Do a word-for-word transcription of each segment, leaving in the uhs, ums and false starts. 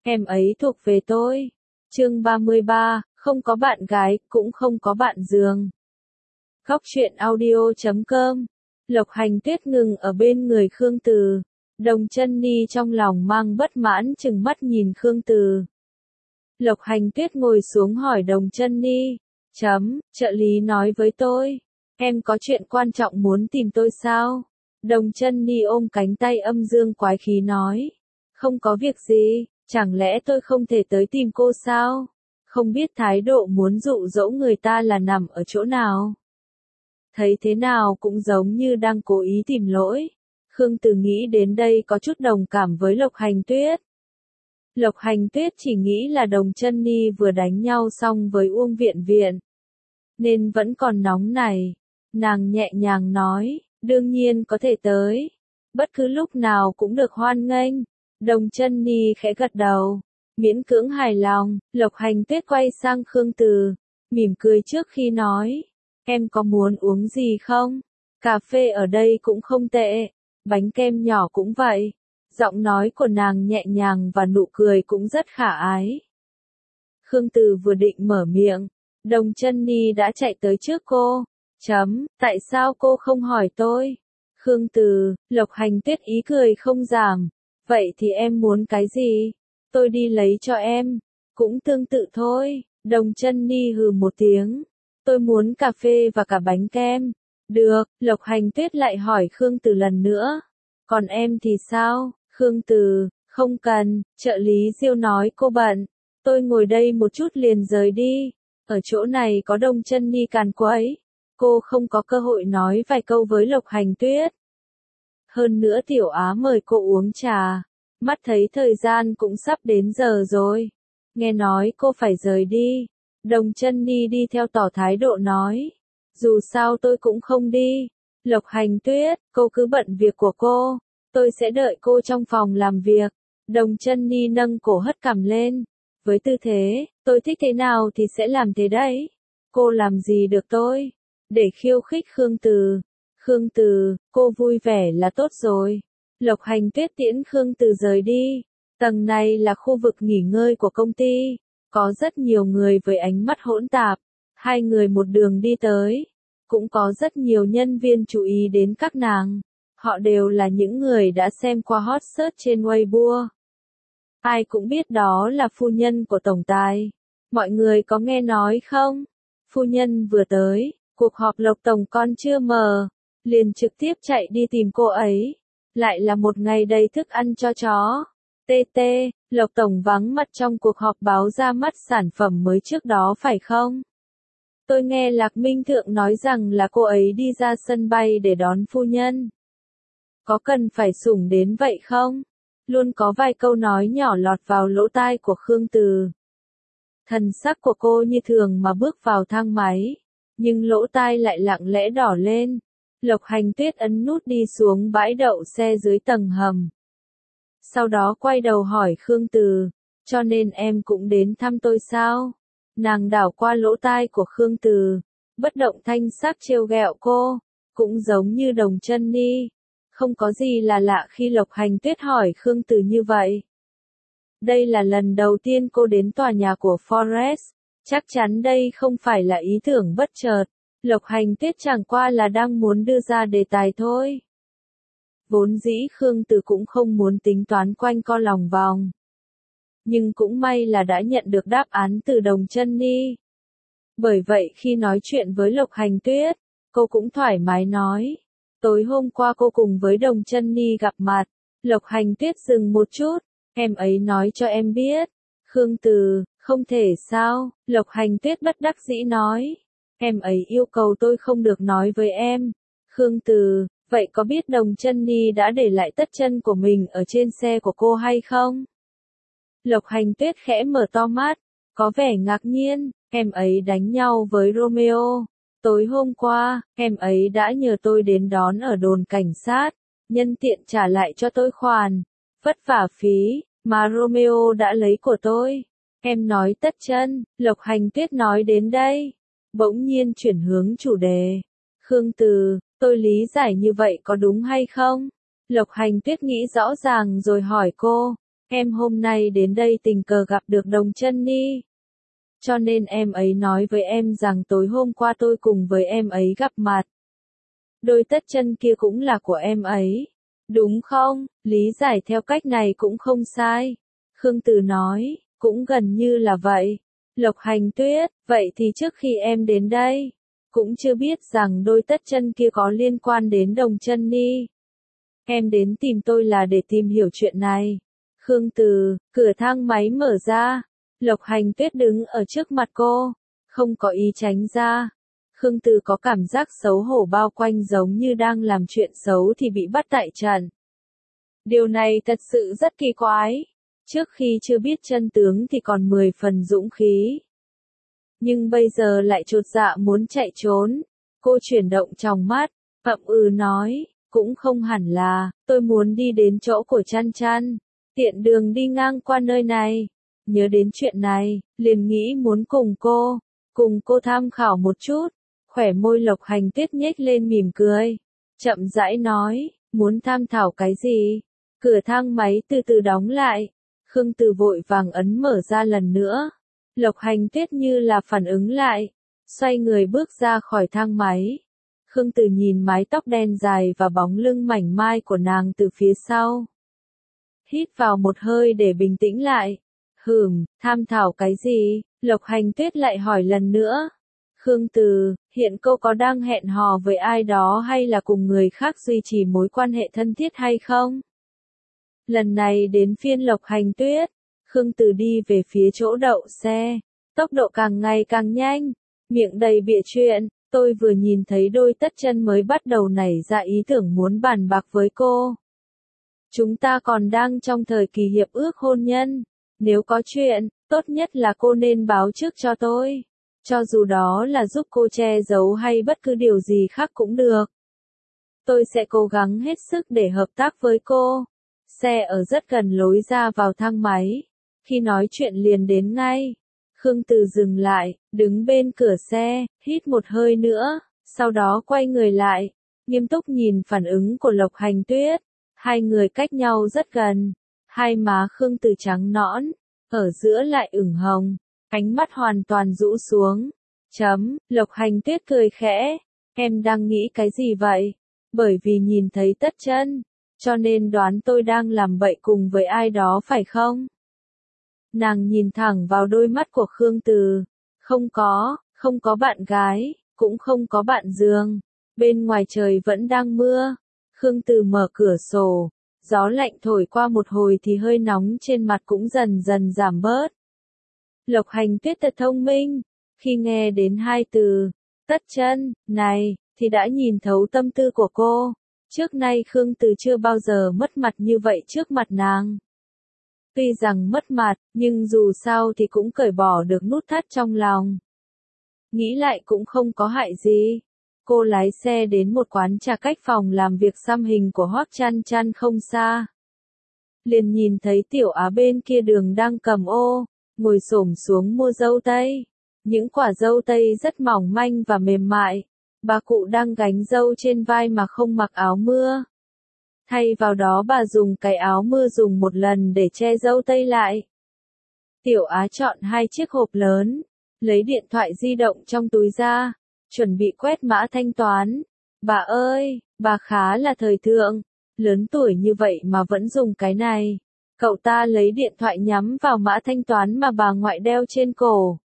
em ấy thuộc về tôi. Chương ba mươi ba, không có bạn gái, cũng không có bạn giường. Góc truyện audio chấm com. Lộc Hành Tuyết ngừng ở bên người Khương Từ. Đồng Chân Ni trong lòng mang bất mãn chừng mắt nhìn Khương Từ. Lộc Hành Tuyết ngồi xuống hỏi Đồng Chân Ni. Chấm, trợ lý nói với tôi. Em có chuyện quan trọng muốn tìm tôi sao? Đồng Chân Ni ôm cánh tay âm dương quái khí nói. Không có việc gì, chẳng lẽ tôi không thể tới tìm cô sao? Không biết thái độ muốn dụ dỗ người ta là nằm ở chỗ nào? Thấy thế nào cũng giống như đang cố ý tìm lỗi. Khương Từ nghĩ đến đây có chút đồng cảm với Lộc Hành Tuyết. Lộc Hành Tuyết chỉ nghĩ là Đồng Chân Ni vừa đánh nhau xong với Uông Viện Viện, nên vẫn còn nóng này. Nàng nhẹ nhàng nói, đương nhiên có thể tới. Bất cứ lúc nào cũng được hoan nghênh. Đồng Chân Ni khẽ gật đầu, miễn cưỡng hài lòng. Lộc Hành Tuyết quay sang Khương Từ, mỉm cười trước khi nói, em có muốn uống gì không? Cà phê ở đây cũng không tệ, bánh kem nhỏ cũng vậy. Giọng nói của nàng nhẹ nhàng và nụ cười cũng rất khả ái. Khương Từ vừa định mở miệng, Đồng Chân Ni đã chạy tới trước cô. Chấm, tại sao cô không hỏi tôi? Khương Từ, Lộc Hành Tuyết ý cười không giảm. Vậy thì em muốn cái gì? Tôi đi lấy cho em. Cũng tương tự thôi. Đồng Chân Ni hừ một tiếng. Tôi muốn cà phê và cả bánh kem. Được, Lộc Hành Tuyết lại hỏi Khương Từ lần nữa. Còn em thì sao? Khương Từ, không cần, trợ lý Diêu nói cô bận. Tôi ngồi đây một chút liền rời đi. Ở chỗ này có Đồng Chân Ni càn quấy. Cô không có cơ hội nói vài câu với Lộc Hành Tuyết. Hơn nữa Tiểu Á mời cô uống trà. Mắt thấy thời gian cũng sắp đến giờ rồi. Nghe nói cô phải rời đi. Đồng Chân Ni đi theo tỏ thái độ nói. Dù sao tôi cũng không đi. Lộc Hành Tuyết, cô cứ bận việc của cô. Tôi sẽ đợi cô trong phòng làm việc. Đồng Chân Ni nâng cổ hất cằm lên. Với tư thế, tôi thích thế nào thì sẽ làm thế đấy. Cô làm gì được tôi? Để khiêu khích Khương Từ. Khương Từ, cô vui vẻ là tốt rồi. Lộc Hành Tuyết tiễn Khương Từ rời đi. Tầng này là khu vực nghỉ ngơi của công ty. Có rất nhiều người với ánh mắt hỗn tạp. Hai người một đường đi tới. Cũng có rất nhiều nhân viên chú ý đến các nàng. Họ đều là những người đã xem qua hot search trên Weibo. Ai cũng biết đó là phu nhân của tổng tài. Mọi người có nghe nói không? Phu nhân vừa tới, cuộc họp Lộc tổng còn chưa mở, liền trực tiếp chạy đi tìm cô ấy. Lại là một ngày đầy thức ăn cho chó. tê tê, Lộc tổng vắng mặt trong cuộc họp báo ra mắt sản phẩm mới trước đó phải không? Tôi nghe Lạc Minh Thượng nói rằng là cô ấy đi ra sân bay để đón phu nhân. Có cần phải sủng đến vậy không? Luôn có vài câu nói nhỏ lọt vào lỗ tai của Khương Từ. Thần sắc của cô như thường mà bước vào thang máy, nhưng lỗ tai lại lặng lẽ đỏ lên. Lộc Hành Tuyết ấn nút đi xuống bãi đậu xe dưới tầng hầm. Sau đó quay đầu hỏi Khương Từ, cho nên em cũng đến thăm tôi sao? Nàng đảo qua lỗ tai của Khương Từ, bất động thanh sắc trêu ghẹo cô, cũng giống như Đồng Chân Ni. Không có gì là lạ khi Lộc Hành Tuyết hỏi Khương Từ như vậy. Đây là lần đầu tiên cô đến tòa nhà của Forest. Chắc chắn đây không phải là ý tưởng bất chợt. Lộc Hành Tuyết chẳng qua là đang muốn đưa ra đề tài thôi. Vốn dĩ Khương Từ cũng không muốn tính toán quanh co lòng vòng. Nhưng cũng may là đã nhận được đáp án từ Đồng Chân Ni. Bởi vậy khi nói chuyện với Lộc Hành Tuyết, cô cũng thoải mái nói. Tối hôm qua cô cùng với Đồng Chân Ni gặp mặt. Lộc Hành Tuyết dừng một chút. Em ấy nói cho em biết. Khương Từ, không thể sao? Lộc Hành Tuyết bất đắc dĩ nói. Em ấy yêu cầu tôi không được nói với em. Khương Từ, vậy có biết Đồng Chân Ni đã để lại tất chân của mình ở trên xe của cô hay không? Lộc Hành Tuyết khẽ mở to mắt, có vẻ ngạc nhiên. Em ấy đánh nhau với Romeo. Tối hôm qua, em ấy đã nhờ tôi đến đón ở đồn cảnh sát, nhân tiện trả lại cho tôi khoản vất vả phí mà Romeo đã lấy của tôi. Em nói tất chân. Lộc Hành Tuyết nói đến đây, bỗng nhiên chuyển hướng chủ đề. Khương Từ, tôi lý giải như vậy có đúng hay không? Lộc Hành Tuyết nghĩ rõ ràng rồi hỏi cô. Em hôm nay đến đây tình cờ gặp được Đồng Chân Ni. Cho nên em ấy nói với em rằng tối hôm qua tôi cùng với em ấy gặp mặt. Đôi tất chân kia cũng là của em ấy. Đúng không? Lý giải theo cách này cũng không sai. Khương Từ nói, cũng gần như là vậy. Lộc Hành Tuyết, vậy thì trước khi em đến đây, cũng chưa biết rằng đôi tất chân kia có liên quan đến Đồng Chân Ni. Em đến tìm tôi là để tìm hiểu chuyện này. Khương Từ, cửa thang máy mở ra. Lộc Hành Tuyết đứng ở trước mặt cô, không có ý tránh ra. Khương Từ có cảm giác xấu hổ bao quanh giống như đang làm chuyện xấu thì bị bắt tại trận. Điều này thật sự rất kỳ quái. Trước khi chưa biết chân tướng thì còn mười phần dũng khí. Nhưng bây giờ lại chột dạ muốn chạy trốn. Cô chuyển động trong mắt, ậm ừ nói, cũng không hẳn là, tôi muốn đi đến chỗ của Chăn Chăn. Tiện đường đi ngang qua nơi này. Nhớ đến chuyện này, liền nghĩ muốn cùng cô, cùng cô tham khảo một chút. Khỏe môi Lộc Hành Tuyết nhếch lên mỉm cười. Chậm rãi nói, muốn tham thảo cái gì? Cửa thang máy từ từ đóng lại. Khương Từ vội vàng ấn mở ra lần nữa. Lộc Hành Tuyết như là phản ứng lại. Xoay người bước ra khỏi thang máy. Khương Từ nhìn mái tóc đen dài và bóng lưng mảnh mai của nàng từ phía sau. Hít vào một hơi để bình tĩnh lại. Hừm, tham thảo cái gì? Lộc Hành Tuyết lại hỏi lần nữa. Khương Từ, hiện cô có đang hẹn hò với ai đó hay là cùng người khác duy trì mối quan hệ thân thiết hay không? Lần này đến phiên Lộc Hành Tuyết, Khương Từ đi về phía chỗ đậu xe, tốc độ càng ngày càng nhanh, miệng đầy bịa chuyện, tôi vừa nhìn thấy đôi tất chân mới bắt đầu nảy ra ý tưởng muốn bàn bạc với cô. Chúng ta còn đang trong thời kỳ hiệp ước hôn nhân, nếu có chuyện, tốt nhất là cô nên báo trước cho tôi. Cho dù đó là giúp cô che giấu hay bất cứ điều gì khác cũng được. Tôi sẽ cố gắng hết sức để hợp tác với cô. Xe ở rất gần lối ra vào thang máy. Khi nói chuyện liền đến ngay. Khương Từ dừng lại, đứng bên cửa xe, hít một hơi nữa, sau đó quay người lại, nghiêm túc nhìn phản ứng của Lộc Hành Tuyết. Hai người cách nhau rất gần. Hai má Khương Từ trắng nõn, ở giữa lại ửng hồng. Ánh mắt hoàn toàn rũ xuống. Chấm, Lộc Hành Tuyết cười khẽ. Em đang nghĩ cái gì vậy? Bởi vì nhìn thấy tất chân, cho nên đoán tôi đang làm bậy cùng với ai đó phải không? Nàng nhìn thẳng vào đôi mắt của Khương Từ. Không có, không có bạn gái, cũng không có bạn giường. Bên ngoài trời vẫn đang mưa. Khương Từ mở cửa sổ. Gió lạnh thổi qua một hồi thì hơi nóng trên mặt cũng dần dần giảm bớt. Lộc Hành Tuyết thật thông minh, khi nghe đến hai từ, tất chân, này, thì đã nhìn thấu tâm tư của cô. Trước nay Khương Từ chưa bao giờ mất mặt như vậy trước mặt nàng. Tuy rằng mất mặt, nhưng dù sao thì cũng cởi bỏ được nút thắt trong lòng. Nghĩ lại cũng không có hại gì. Cô lái xe đến một quán trà cách phòng làm việc xăm hình của Hoắc Chăn Chăn không xa. Liền nhìn thấy Tiểu Á bên kia đường đang cầm ô, ngồi xổm xuống mua dâu tây. Những quả dâu tây rất mỏng manh và mềm mại. Bà cụ đang gánh dâu trên vai mà không mặc áo mưa. Thay vào đó bà dùng cái áo mưa dùng một lần để che dâu tây lại. Tiểu Á chọn hai chiếc hộp lớn, lấy điện thoại di động trong túi ra, chuẩn bị quét mã thanh toán. Bà ơi, bà khá là thời thượng, lớn tuổi như vậy mà vẫn dùng cái này. Cậu ta lấy điện thoại nhắm vào mã thanh toán mà bà ngoại đeo trên cổ.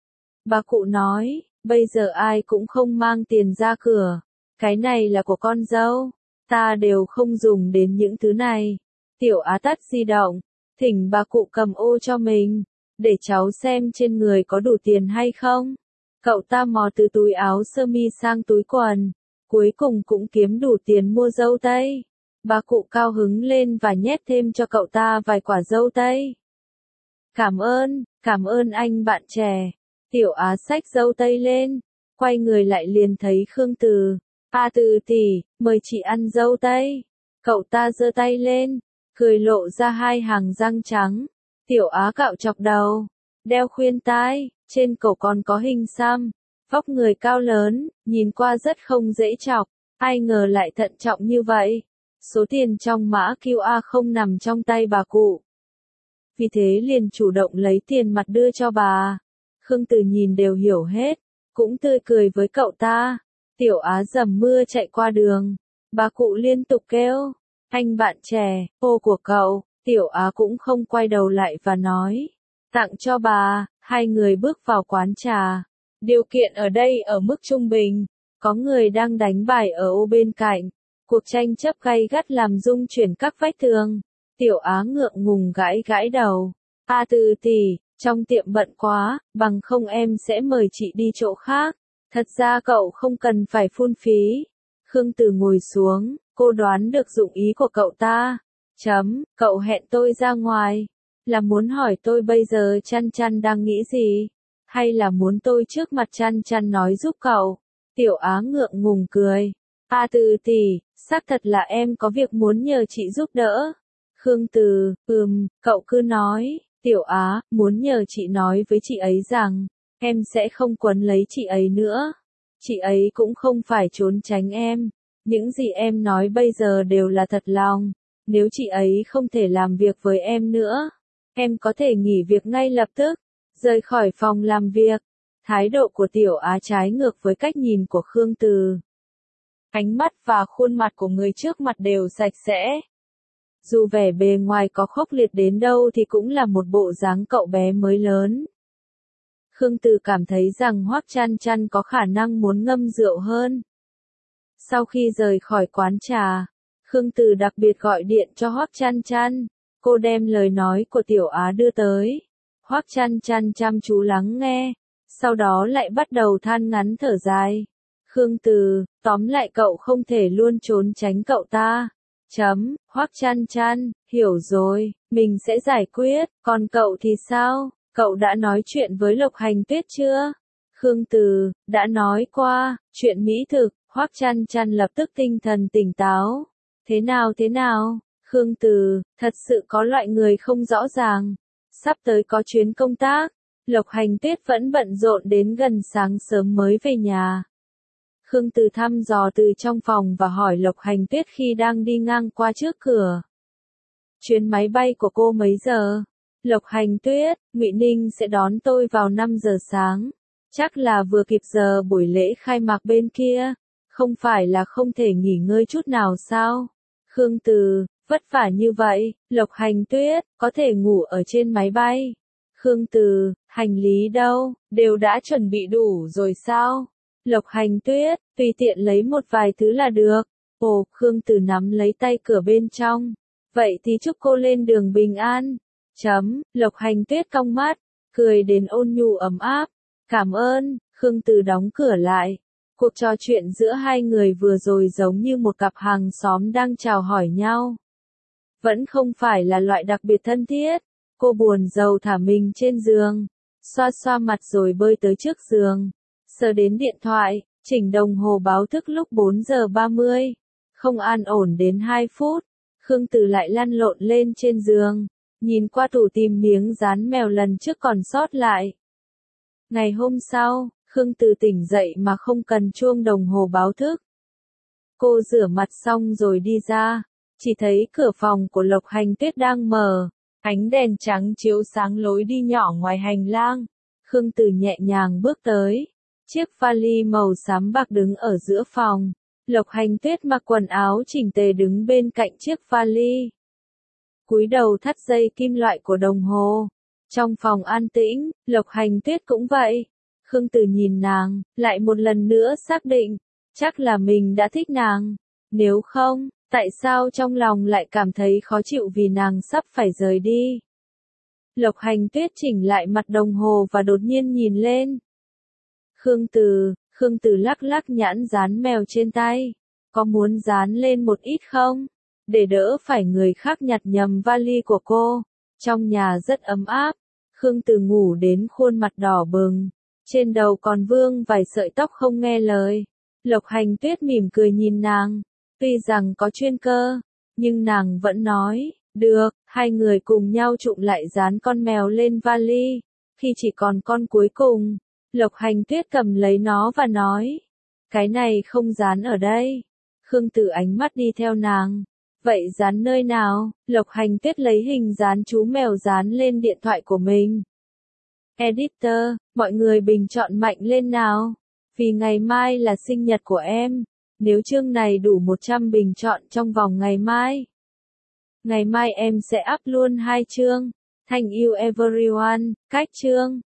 Bà cụ nói, bây giờ ai cũng không mang tiền ra cửa. Cái này là của con dâu. Ta đều không dùng đến những thứ này. Tiểu Á tắt di động, thỉnh bà cụ cầm ô cho mình, để cháu xem trên người có đủ tiền hay không. Cậu ta mò từ túi áo sơ mi sang túi quần, cuối cùng cũng kiếm đủ tiền mua dâu tây. Bà cụ cao hứng lên và nhét thêm cho cậu ta vài quả dâu tây. Cảm ơn, cảm ơn anh bạn trẻ. Tiểu Á xách dâu tây lên, quay người lại liền thấy Khương Từ. A Từ tỷ, mời chị ăn dâu tây. Cậu ta giơ tay lên, cười lộ ra hai hàng răng trắng. Tiểu Á cạo chọc đầu, đeo khuyên tai, trên cổ còn có hình xăm. Vóc người cao lớn, nhìn qua rất không dễ chọc, ai ngờ lại thận trọng như vậy. Số tiền trong mã quy rờ không nằm trong tay bà cụ. vì thế liền chủ động lấy tiền mặt đưa cho bà. Khương Từ nhìn đều hiểu hết, cũng tươi cười với cậu ta. Tiểu Á dầm mưa chạy qua đường, bà cụ liên tục kêu, anh bạn trẻ, cô của cậu. Tiểu Á cũng không quay đầu lại và nói, tặng cho bà. Hai người bước vào quán trà. Điều kiện ở đây ở mức trung bình, có người đang đánh bài ở ô bên cạnh. Cuộc tranh chấp gay gắt làm rung chuyển các vách tường. Tiểu Á ngượng ngùng gãi gãi đầu. A Từ tỷ, trong tiệm bận quá, bằng không em sẽ mời chị đi chỗ khác. Thật ra cậu không cần phải phung phí. Khương Từ ngồi xuống, cô đoán được dụng ý của cậu ta. Chấm, cậu hẹn tôi ra ngoài. Là muốn hỏi tôi bây giờ Chăn Chăn đang nghĩ gì? Hay là muốn tôi trước mặt Chăn Chăn nói giúp cậu? Tiểu Á ngượng ngùng cười. A Từ tỷ, xác thật là em có việc muốn nhờ chị giúp đỡ. Khương Từ, ừm, cậu cứ nói. Tiểu Á, muốn nhờ chị nói với chị ấy rằng, em sẽ không quấn lấy chị ấy nữa. Chị ấy cũng không phải trốn tránh em. Những gì em nói bây giờ đều là thật lòng. Nếu chị ấy không thể làm việc với em nữa, em có thể nghỉ việc ngay lập tức, rời khỏi phòng làm việc. Thái độ của Tiểu Á trái ngược với cách nhìn của Khương Từ. Ánh mắt và khuôn mặt của người trước mặt đều sạch sẽ. Dù vẻ bề ngoài có khốc liệt đến đâu thì cũng là một bộ dáng cậu bé mới lớn. Khương Từ cảm thấy rằng Hoắc Chăn Chăn có khả năng muốn ngâm rượu hơn. Sau khi rời khỏi quán trà, Khương Từ đặc biệt gọi điện cho Hoắc Chăn Chăn. Cô đem lời nói của Tiểu Á đưa tới. Hoắc Chăn Chăn chăm chú lắng nghe, sau đó lại bắt đầu than ngắn thở dài. Khương Từ, tóm lại cậu không thể luôn trốn tránh cậu ta. Chấm, Hoắc Chăn Chăn, hiểu rồi, mình sẽ giải quyết, còn cậu thì sao? Cậu đã nói chuyện với Lộc Hành Tuyết chưa? Khương Từ, đã nói qua, chuyện mỹ thực. Hoắc Chăn Chăn lập tức tinh thần tỉnh táo. Thế nào thế nào? Khương Từ, thật sự có loại người không rõ ràng. Sắp tới có chuyến công tác, Lộc Hành Tuyết vẫn bận rộn đến gần sáng sớm mới về nhà. Khương Từ thăm dò từ trong phòng và hỏi Lộc Hành Tuyết khi đang đi ngang qua trước cửa. Chuyến máy bay của cô mấy giờ? Lộc Hành Tuyết, Ngụy Ninh sẽ đón tôi vào năm giờ sáng. Chắc là vừa kịp giờ buổi lễ khai mạc bên kia. Không phải là không thể nghỉ ngơi chút nào sao? Khương Từ, vất vả như vậy, Lộc Hành Tuyết, có thể ngủ ở trên máy bay. Khương Từ, hành lý đâu, đều đã chuẩn bị đủ rồi sao? Lộc Hành Tuyết, tùy tiện lấy một vài thứ là được. Ồ, Khương Từ nắm lấy tay cửa bên trong. Vậy thì chúc cô lên đường bình an. Chấm, Lộc Hành Tuyết cong mắt, cười đến ôn nhu ấm áp. Cảm ơn, Khương Từ đóng cửa lại. Cuộc trò chuyện giữa hai người vừa rồi giống như một cặp hàng xóm đang chào hỏi nhau. Vẫn không phải là loại đặc biệt thân thiết. Cô buồn rầu thả mình trên giường, xoa xoa mặt rồi bơi tới trước giường. Sờ đến điện thoại, chỉnh đồng hồ báo thức lúc bốn giờ ba mươi. Không an ổn đến hai phút. Khương Từ lại lăn lộn lên trên giường, nhìn qua tủ tìm miếng dán mèo lần trước còn sót lại. Ngày hôm sau, Khương Từ tỉnh dậy mà không cần chuông đồng hồ báo thức. Cô rửa mặt xong rồi đi ra, chỉ thấy cửa phòng của Lộc Hành Tuyết đang mở, ánh đèn trắng chiếu sáng lối đi nhỏ ngoài hành lang. Khương Từ nhẹ nhàng bước tới, chiếc vali màu xám bạc đứng ở giữa phòng. Lộc Hành Tuyết mặc quần áo chỉnh tề đứng bên cạnh chiếc vali. Cúi đầu thắt dây kim loại của đồng hồ. Trong phòng an tĩnh, Lộc Hành Tuyết cũng vậy. Khương Từ nhìn nàng, lại một lần nữa xác định, chắc là mình đã thích nàng. Nếu không, tại sao trong lòng lại cảm thấy khó chịu vì nàng sắp phải rời đi? Lộc Hành Tuyết chỉnh lại mặt đồng hồ và đột nhiên nhìn lên. Khương Từ, Khương Từ lắc lắc nhãn dán mèo trên tay. Có muốn dán lên một ít không? Để đỡ phải người khác nhặt nhầm vali của cô. Trong nhà rất ấm áp. Khương Từ ngủ đến khuôn mặt đỏ bừng. Trên đầu còn vương vài sợi tóc không nghe lời. Lộc Hành Tuyết mỉm cười nhìn nàng. Tuy rằng có chuyên cơ, nhưng nàng vẫn nói, được, hai người cùng nhau trụm lại dán con mèo lên vali. Khi chỉ còn con cuối cùng, Lộc Hành Tuyết cầm lấy nó và nói, cái này không dán ở đây. Khương Từ ánh mắt đi theo nàng. Vậy dán nơi nào? Lộc Hành Tuyết lấy hình dán chú mèo dán lên điện thoại của mình. Editor, mọi người bình chọn mạnh lên nào. Vì ngày mai là sinh nhật của em. Nếu chương này đủ một trăm bình chọn trong vòng ngày mai. Ngày mai em sẽ up luôn hai chương. Thank you everyone, cách chương.